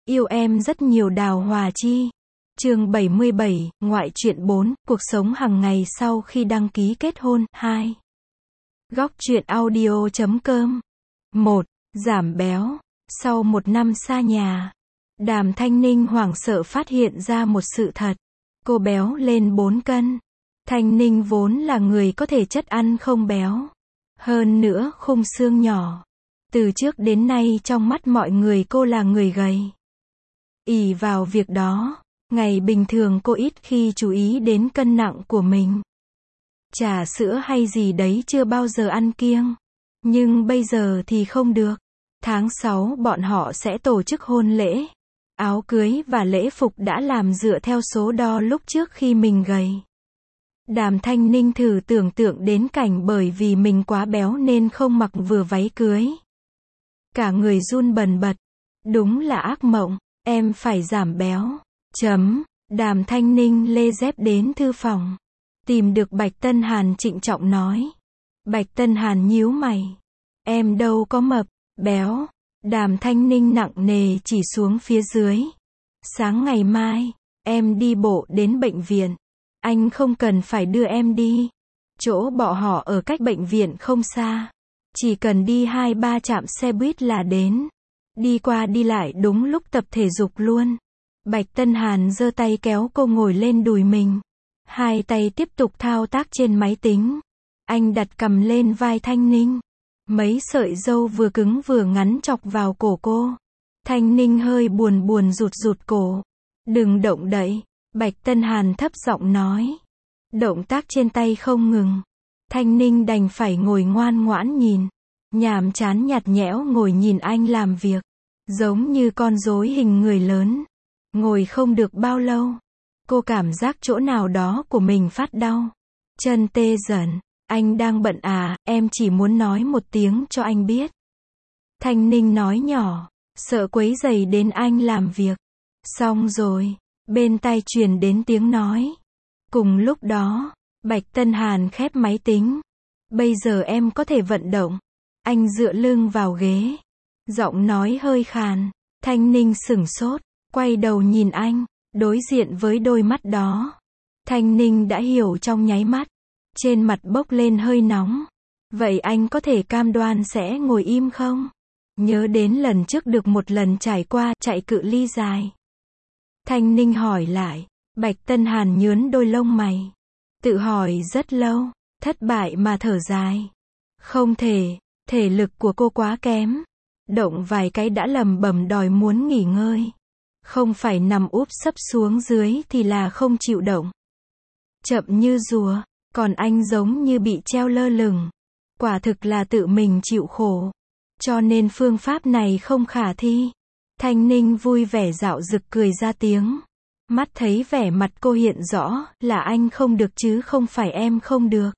Yêu em rất nhiều Đào Hòa Chi. Chương 77, ngoại truyện 4, cuộc sống hàng ngày sau khi đăng ký kết hôn, 2. Góc truyện audio.com 1. Giảm béo. Sau một năm xa nhà, Đàm Thanh Ninh hoảng sợ phát hiện ra một sự thật. Cô béo lên 4 cân. Thanh Ninh vốn là người có thể chất ăn không béo. Hơn nữa khung xương nhỏ. Từ trước đến nay trong mắt mọi người cô là người gầy. Ỷ vào việc đó, ngày bình thường cô ít khi chú ý đến cân nặng của mình. Trà sữa hay gì đấy chưa bao giờ ăn kiêng. Nhưng bây giờ thì không được. Tháng 6 bọn họ sẽ tổ chức hôn lễ. Áo cưới và lễ phục đã làm dựa theo số đo lúc trước khi mình gầy. Đàm Thanh Ninh thử tưởng tượng đến cảnh bởi vì mình quá béo nên không mặc vừa váy cưới. Cả người run bần bật. Đúng là ác mộng, em phải giảm béo. Đàm Thanh Ninh lê dép đến thư phòng. Tìm được Bạch Tân Hàn trịnh trọng nói. Bạch Tân Hàn nhíu mày. Em đâu có mập, béo. Đàm Thanh Ninh nặng nề chỉ xuống phía dưới. Sáng ngày mai, em đi bộ đến bệnh viện. Anh không cần phải đưa em đi. Chỗ bọn họ ở cách bệnh viện không xa. Chỉ cần đi 2-3 trạm xe buýt là đến. Đi qua đi lại đúng lúc tập thể dục luôn. Bạch Tân Hàn giơ tay kéo cô ngồi lên đùi mình. Hai tay tiếp tục thao tác trên máy tính. Anh đặt cằm lên vai Thanh Ninh. Mấy sợi râu vừa cứng vừa ngắn chọc vào cổ cô. Thanh Ninh hơi buồn buồn rụt rụt cổ. Đừng động đậy, Bạch Tân Hàn thấp giọng nói. Động tác trên tay không ngừng. Thanh Ninh đành phải ngồi ngoan ngoãn nhìn. Nhàm chán nhạt nhẽo ngồi nhìn anh làm việc. Giống như con rối hình người lớn. Ngồi không được bao lâu. Cô cảm giác chỗ nào đó của mình phát đau. Chân tê dần. Anh đang bận à, em chỉ muốn nói một tiếng cho anh biết. Thanh Ninh nói nhỏ, sợ quấy rầy đến anh làm việc. Xong rồi, bên tai truyền đến tiếng nói. Cùng lúc đó, Bạch Tân Hàn khép máy tính. Bây giờ em có thể vận động. Anh dựa lưng vào ghế. Giọng nói hơi khàn. Thanh Ninh sửng sốt, quay đầu nhìn anh, đối diện với đôi mắt đó. Thanh Ninh đã hiểu trong nháy mắt. Trên mặt bốc lên hơi nóng. Vậy anh có thể cam đoan sẽ ngồi im không? Nhớ đến lần trước được một lần trải qua chạy cự ly dài. Thanh Ninh hỏi lại. Bạch Tân Hàn nhướng đôi lông mày. Tự hỏi rất lâu, thất bại mà thở dài. Không thể, thể lực của cô quá kém. Động vài cái đã lầm bầm đòi muốn nghỉ ngơi. Không phải nằm úp sấp xuống dưới thì là không chịu động. Chậm như rùa. Còn anh giống như bị treo lơ lửng. Quả thực là tự mình chịu khổ. Cho nên phương pháp này không khả thi. Thanh Ninh vui vẻ dạo dực cười ra tiếng. Mắt thấy vẻ mặt cô hiện rõ là anh không được chứ không phải em không được.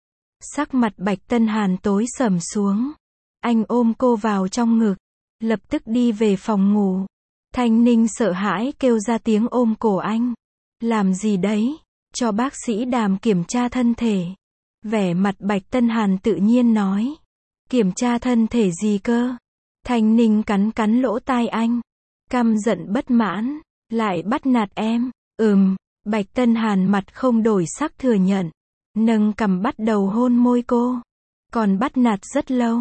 Sắc mặt Bạch Tân Hàn tối sầm xuống. Anh ôm cô vào trong ngực. Lập tức đi về phòng ngủ. Thanh Ninh sợ hãi kêu ra tiếng ôm cổ anh. Làm gì đấy? Cho bác sĩ Đàm kiểm tra thân thể. Vẻ mặt Bạch Tân Hàn tự nhiên nói. Kiểm tra thân thể gì cơ? Thanh Ninh cắn cắn lỗ tai anh. Căm giận bất mãn. Lại bắt nạt em. Bạch Tân Hàn mặt không đổi sắc thừa nhận. Nâng cằm bắt đầu hôn môi cô. Còn bắt nạt rất lâu.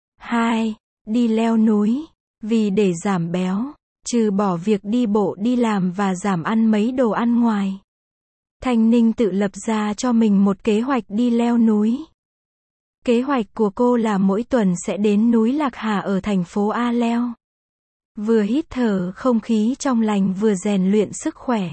2. Đi leo núi. Vì để giảm béo. Trừ bỏ việc đi bộ đi làm và giảm ăn mấy đồ ăn ngoài. Thanh Ninh tự lập ra cho mình một kế hoạch đi leo núi. Kế hoạch của cô là mỗi tuần sẽ đến núi Lạc Hà ở thành phố A leo. Vừa hít thở không khí trong lành vừa rèn luyện sức khỏe.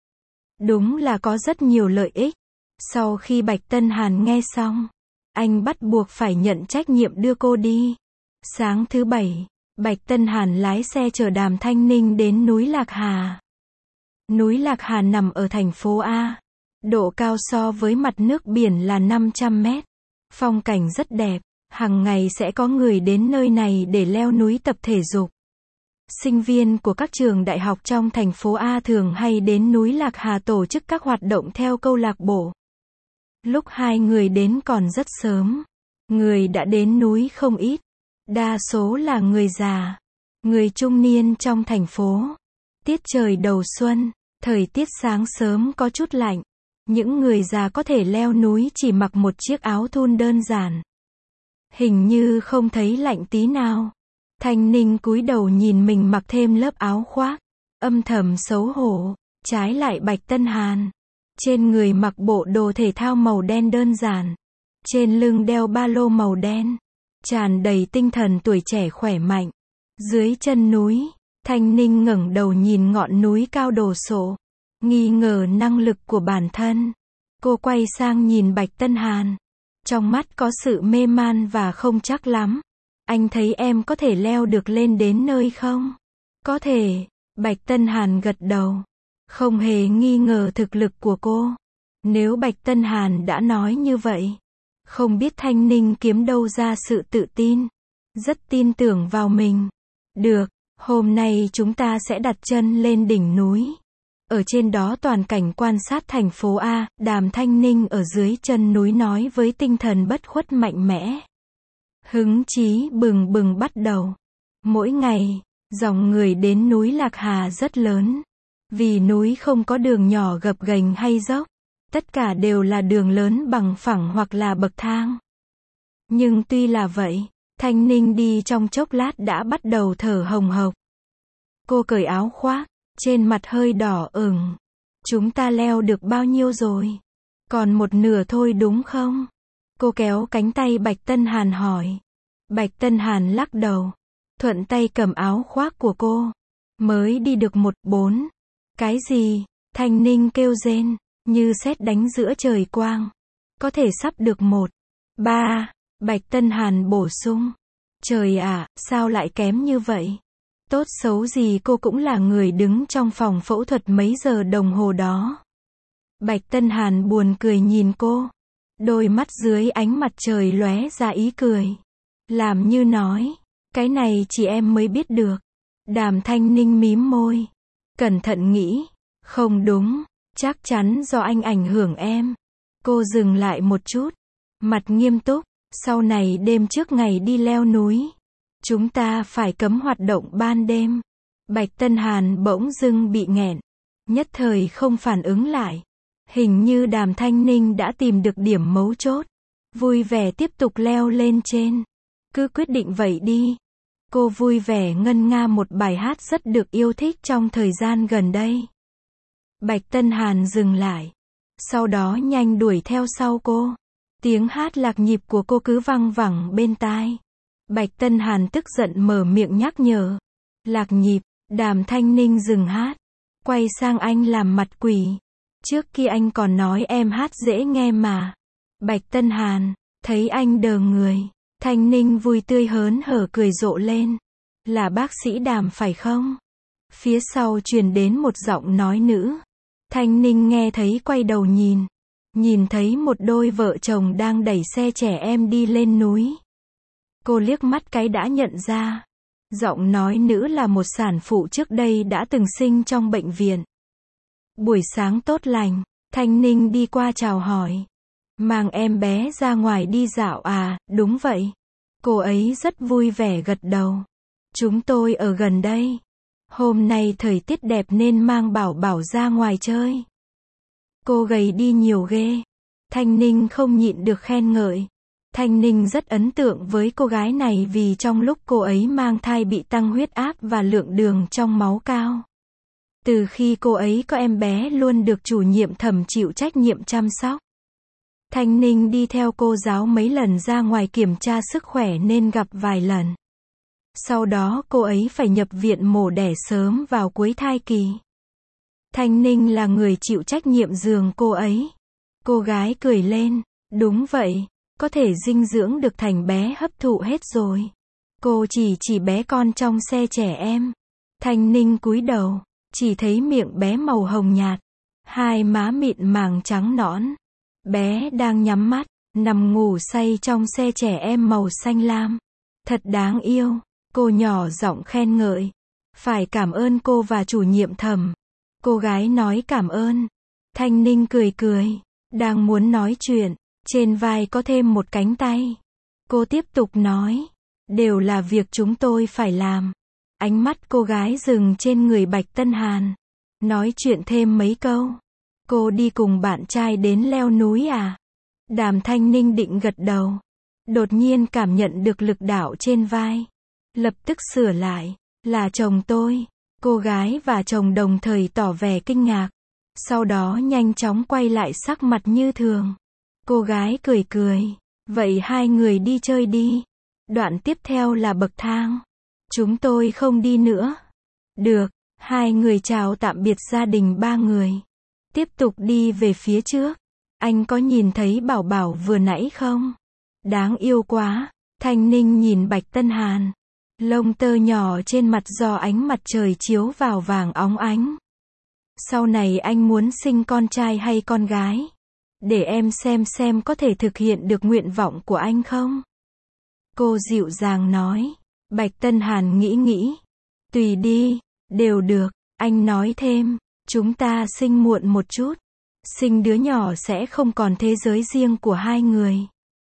Đúng là có rất nhiều lợi ích. Sau khi Bạch Tân Hàn nghe xong, anh bắt buộc phải nhận trách nhiệm đưa cô đi. Sáng thứ Bảy, Bạch Tân Hàn lái xe chở Đàm Thanh Ninh đến núi Lạc Hà. Núi Lạc Hà nằm ở thành phố A. Độ cao so với mặt nước biển là 500 mét. Phong cảnh rất đẹp. Hàng ngày sẽ có người đến nơi này để leo núi tập thể dục. Sinh viên của các trường đại học trong thành phố A thường hay đến núi Lạc Hà tổ chức các hoạt động theo câu lạc bộ. Lúc hai người đến còn rất sớm. Người đã đến núi không ít. Đa số là người già. Người trung niên trong thành phố. Tiết trời đầu xuân, thời tiết sáng sớm có chút lạnh. Những người già có thể leo núi chỉ mặc một chiếc áo thun đơn giản. Hình như không thấy lạnh tí nào. Thanh Ninh cúi đầu nhìn mình mặc thêm lớp áo khoác, âm thầm xấu hổ. Trái lại Bạch Tân Hàn, trên người mặc bộ đồ thể thao màu đen đơn giản, trên lưng đeo ba lô màu đen, tràn đầy tinh thần tuổi trẻ khỏe mạnh. Dưới chân núi, Thanh Ninh ngẩng đầu nhìn ngọn núi cao đổ sộ, nghi ngờ năng lực của bản thân. Cô quay sang nhìn Bạch Tân Hàn, trong mắt có sự mê man và không chắc lắm. Anh thấy em có thể leo được lên đến nơi không? Có thể, Bạch Tân Hàn gật đầu, không hề nghi ngờ thực lực của cô. Nếu Bạch Tân Hàn đã nói như vậy, không biết Thanh Ninh kiếm đâu ra sự tự tin. Rất tin tưởng vào mình. Được, hôm nay chúng ta sẽ đặt chân lên đỉnh núi. Ở trên đó toàn cảnh quan sát thành phố A, Đàm Thanh Ninh ở dưới chân núi nói với tinh thần bất khuất mạnh mẽ. Hứng chí bừng bừng bắt đầu. Mỗi ngày, dòng người đến núi Lạc Hà rất lớn. Vì núi không có đường nhỏ gập ghềnh hay dốc. Tất cả đều là đường lớn bằng phẳng hoặc là bậc thang. Nhưng tuy là vậy, Thanh Ninh đi trong chốc lát đã bắt đầu thở hồng hộc. Cô cởi áo khoác, trên mặt hơi đỏ ửng. Chúng ta leo được bao nhiêu rồi? Còn một nửa thôi đúng không? Cô kéo cánh tay Bạch Tân Hàn hỏi. Bạch Tân Hàn lắc đầu, thuận tay cầm áo khoác của cô. Mới đi được 1/4. Cái gì? Thanh Ninh kêu rên, như sét đánh giữa trời quang. Có thể sắp được 1/3. Bạch Tân Hàn bổ sung. Trời ạ, sao lại kém như vậy? Tốt xấu gì cô cũng là người đứng trong phòng phẫu thuật mấy giờ đồng hồ đó. Bạch Tân Hàn buồn cười nhìn cô. Đôi mắt dưới ánh mặt trời lóe ra ý cười. Làm như nói, cái này chỉ em mới biết được. Đàm Thanh Ninh mím môi. Cẩn thận nghĩ. Không đúng, chắc chắn do anh ảnh hưởng em. Cô dừng lại một chút. Mặt nghiêm túc. Sau này đêm trước ngày đi leo núi, chúng ta phải cấm hoạt động ban đêm. Bạch Tân Hàn bỗng dưng bị nghẹn. Nhất thời không phản ứng lại. Hình như Đàm Thanh Ninh đã tìm được điểm mấu chốt. Vui vẻ tiếp tục leo lên trên. Cứ quyết định vậy đi. Cô vui vẻ ngân nga một bài hát rất được yêu thích trong thời gian gần đây. Bạch Tân Hàn dừng lại. Sau đó nhanh đuổi theo sau cô. Tiếng hát lạc nhịp của cô cứ văng vẳng bên tai. Bạch Tân Hàn tức giận mở miệng nhắc nhở. Lạc nhịp. Đàm Thanh Ninh dừng hát. Quay sang anh làm mặt quỷ. Trước kia anh còn nói em hát dễ nghe mà. Bạch Tân Hàn, thấy anh đờ người. Thanh Ninh vui tươi hớn hở cười rộ lên. Là bác sĩ Đàm phải không? Phía sau truyền đến một giọng nói nữ. Thanh Ninh nghe thấy quay đầu nhìn. Nhìn thấy một đôi vợ chồng đang đẩy xe trẻ em đi lên núi. Cô liếc mắt cái đã nhận ra. Giọng nói nữ là một sản phụ trước đây đã từng sinh trong bệnh viện. Buổi sáng tốt lành, Thanh Ninh đi qua chào hỏi. Mang em bé ra ngoài đi dạo à, đúng vậy. Cô ấy rất vui vẻ gật đầu. Chúng tôi ở gần đây. Hôm nay thời tiết đẹp nên mang Bảo Bảo ra ngoài chơi. Cô gầy đi nhiều ghê. Thanh Ninh không nhịn được khen ngợi. Thanh Ninh rất ấn tượng với cô gái này vì trong lúc cô ấy mang thai bị tăng huyết áp và lượng đường trong máu cao. Từ khi cô ấy có em bé luôn được chủ nhiệm Thẩm chịu trách nhiệm chăm sóc. Thanh Ninh đi theo cô giáo mấy lần ra ngoài kiểm tra sức khỏe nên gặp vài lần. Sau đó cô ấy phải nhập viện mổ đẻ sớm vào cuối thai kỳ. Thanh Ninh là người chịu trách nhiệm giường cô ấy. Cô gái cười lên. Đúng vậy, có thể dinh dưỡng được thành bé hấp thụ hết rồi. Cô chỉ bé con trong xe trẻ em. Thanh Ninh cúi đầu, chỉ thấy miệng bé màu hồng nhạt. Hai má mịn màng trắng nõn. Bé đang nhắm mắt, nằm ngủ say trong xe trẻ em màu xanh lam. Thật đáng yêu. Cô nhỏ giọng khen ngợi. Phải cảm ơn cô và chủ nhiệm Thẩm. Cô gái nói cảm ơn. Thanh Ninh cười cười. Đang muốn nói chuyện. Trên vai có thêm một cánh tay. Cô tiếp tục nói. Đều là việc chúng tôi phải làm. Ánh mắt cô gái dừng trên người Bạch Tân Hàn. Nói chuyện thêm mấy câu. Cô đi cùng bạn trai đến leo núi à? Đàm Thanh Ninh định gật đầu. Đột nhiên cảm nhận được lực đạo trên vai. Lập tức sửa lại. Là chồng tôi. Cô gái và chồng đồng thời tỏ vẻ kinh ngạc. Sau đó nhanh chóng quay lại sắc mặt như thường. Cô gái cười cười. Vậy hai người đi chơi đi. Đoạn tiếp theo là bậc thang. Chúng tôi không đi nữa. Được. Hai người chào tạm biệt gia đình ba người. Tiếp tục đi về phía trước. Anh có nhìn thấy Bảo Bảo vừa nãy không? Đáng yêu quá. Thanh Ninh nhìn Bạch Tân Hàn. Lông tơ nhỏ trên mặt do ánh mặt trời chiếu vào vàng óng ánh. Sau này anh muốn sinh con trai hay con gái? Để em xem có thể thực hiện được nguyện vọng của anh không? Cô dịu dàng nói. Bạch Tân Hàn nghĩ. Tùy đi, đều được. Anh nói thêm. Chúng ta sinh muộn một chút. Sinh đứa nhỏ sẽ không còn thế giới riêng của hai người.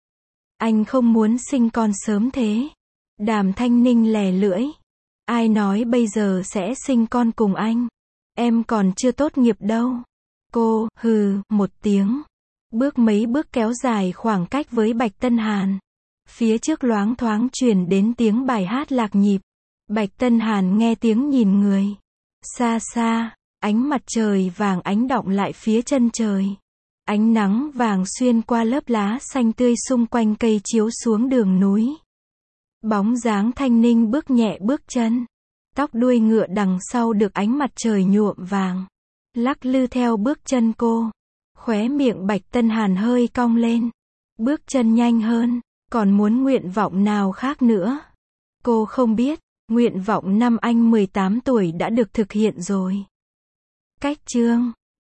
Anh không muốn sinh con sớm thế. Đàm Thanh Ninh lè lưỡi. Ai nói bây giờ sẽ sinh con cùng anh? Em còn chưa tốt nghiệp đâu. Cô, hừ, một tiếng. Bước mấy bước kéo dài khoảng cách với Bạch Tân Hàn. Phía trước loáng thoáng truyền đến tiếng bài hát lạc nhịp. Bạch Tân Hàn nghe tiếng nhìn người. Xa xa, ánh mặt trời vàng ánh đọng lại phía chân trời. Ánh nắng vàng xuyên qua lớp lá xanh tươi xung quanh cây chiếu xuống đường núi. Bóng dáng Thanh Ninh bước nhẹ bước chân. Tóc đuôi ngựa đằng sau được ánh mặt trời nhuộm vàng. Lắc lư theo bước chân cô. Khóe miệng Bạch Tân Hàn hơi cong lên. Bước chân nhanh hơn. Còn muốn nguyện vọng nào khác nữa? Cô không biết. Nguyện vọng năm anh 18 tuổi đã được thực hiện rồi. Cách chương